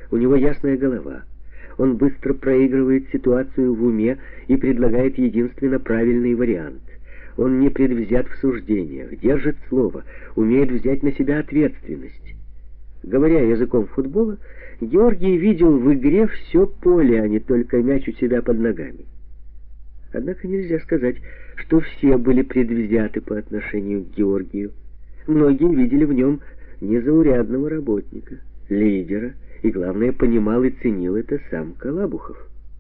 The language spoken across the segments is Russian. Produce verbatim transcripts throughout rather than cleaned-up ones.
У него ясная голова. Он быстро проигрывает ситуацию в уме и предлагает единственно правильный вариант. Он не предвзят в суждениях, держит слово, умеет взять на себя ответственность. Говоря языком футбола, Георгий видел в игре все поле, а не только мяч у себя под ногами. Однако нельзя сказать, что все были предвзяты по отношению к Георгию. Многие видели в нем незаурядного работника, лидера, и, главное, понимал и ценил это сам Колобухов.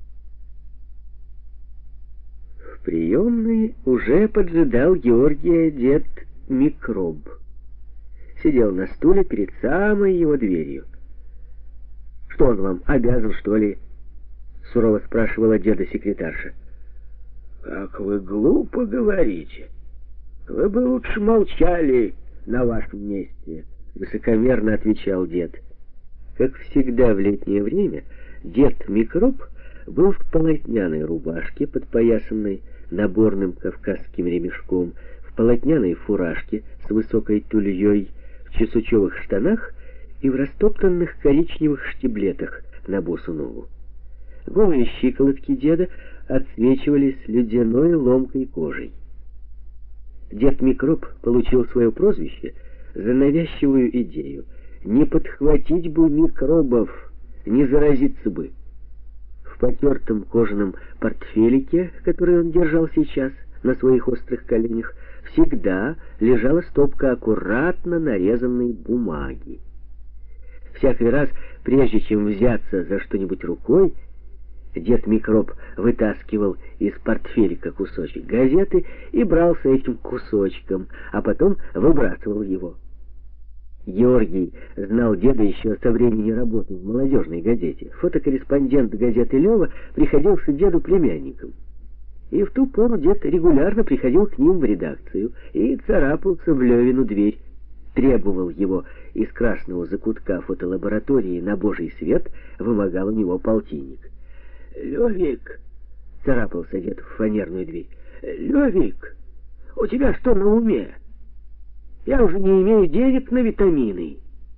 В приемной уже поджидал Георгия дед Микроб. Сидел на стуле перед самой его дверью. «Что он вам, обязан, что ли?» — сурово спрашивала деда секретарша. «Как вы глупо говорите! Вы бы лучше молчали на вашем месте», — высокомерно отвечал дед. Как всегда в летнее время, дед Микроб был в полотняной рубашке, подпоясанной наборным кавказским ремешком, в полотняной фуражке с высокой тульей, в чесучевых штанах и в растоптанных коричневых штиблетах на босу ногу. Голые щиколотки деда отсвечивали с ледяной ломкой кожей. Дед Микроб получил свое прозвище за навязчивую идею: не подхватить бы микробов, не заразиться бы. В потертом кожаном портфелике, который он держал сейчас на своих острых коленях, всегда лежала стопка аккуратно нарезанной бумаги. Всякий раз, прежде чем взяться за что-нибудь рукой, дед Микроб вытаскивал из портфелика кусочек газеты и брался этим кусочком, а потом выбрасывал его. Георгий знал деда еще со времени работы в молодежной газете. Фотокорреспондент газеты «Лева» приходился деду племянником. И в ту пору дед регулярно приходил к ним в редакцию и царапался в Левину дверь, требовал его из красного закутка фотолаборатории на божий свет, вымогал у него полтинник. «Левик!» — царапался дед в фанерную дверь. «Левик, у тебя что на уме? Я уже не имею денег на витамины».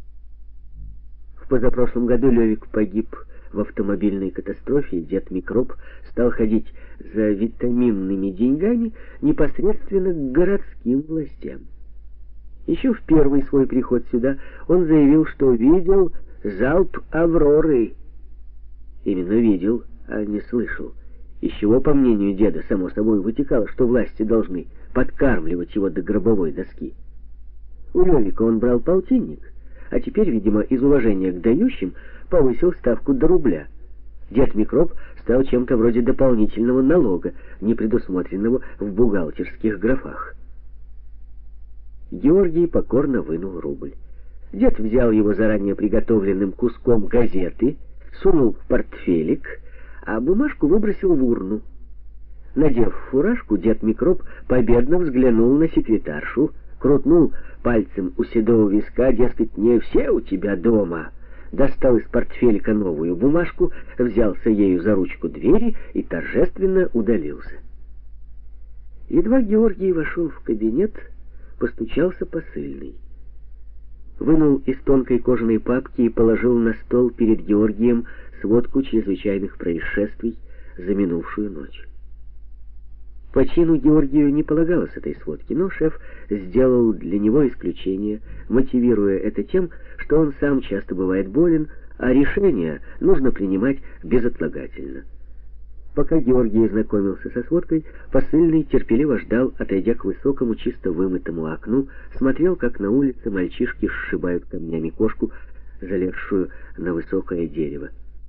В позапрошлом году Левик погиб в автомобильной катастрофе, и дед Микроб стал ходить за витаминными деньгами непосредственно к городским властям. Еще в первый свой приход сюда он заявил, что видел залп «Авроры». Именно видел, а не слышал. Из чего, по мнению деда, само собой вытекало, что власти должны подкармливать его до гробовой доски. У Левика он брал полтинник, а теперь, видимо, из уважения к дающим, повысил ставку до рубля. Дед Микроб стал чем-то вроде дополнительного налога, не предусмотренного в бухгалтерских графах. Георгий покорно вынул рубль. Дед взял его заранее приготовленным куском газеты, сунул в портфелик, а бумажку выбросил в урну. Надев фуражку, дед Микроб победно взглянул на секретаршу, крутнул пальцем у седого виска, дескать, не все у тебя дома. Достал из портфелика новую бумажку, взялся ею за ручку двери и торжественно удалился. Едва Георгий вошел в кабинет, постучался посыльный. Вынул из тонкой кожаной папки и положил на стол перед Георгием сводку чрезвычайных происшествий за минувшую ночь. По чину Георгию не полагалось этой сводки, но шеф сделал для него исключение, мотивируя это тем, что он сам часто бывает болен, а решения нужно принимать безотлагательно. Пока Георгий знакомился со сводкой, посыльный терпеливо ждал, отойдя к высокому, чисто вымытому окну, смотрел, как на улице мальчишки сшибают камнями кошку, залезшую на высокое дерево.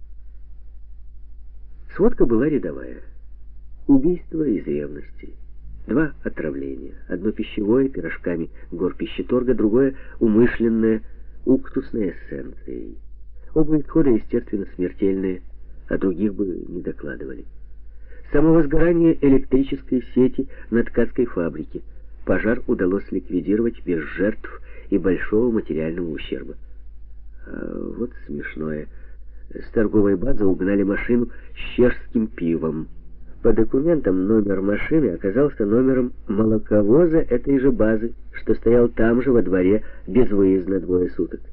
Сводка была рядовая. Убийство из ревности. Два отравления. Одно пищевое, пирожками горпищеторга, другое умышленное, уксусной эссенцией. Оба исхода, естественно, смертельные, а других бы не докладывали. Самовозгорание электрической сети на ткацкой фабрике. Пожар удалось ликвидировать без жертв и большого материального ущерба. А вот смешное. С торговой базы угнали машину с чешским пивом. По документам номер машины оказался номером молоковоза этой же базы, что стоял там же во дворе без выезда двое суток.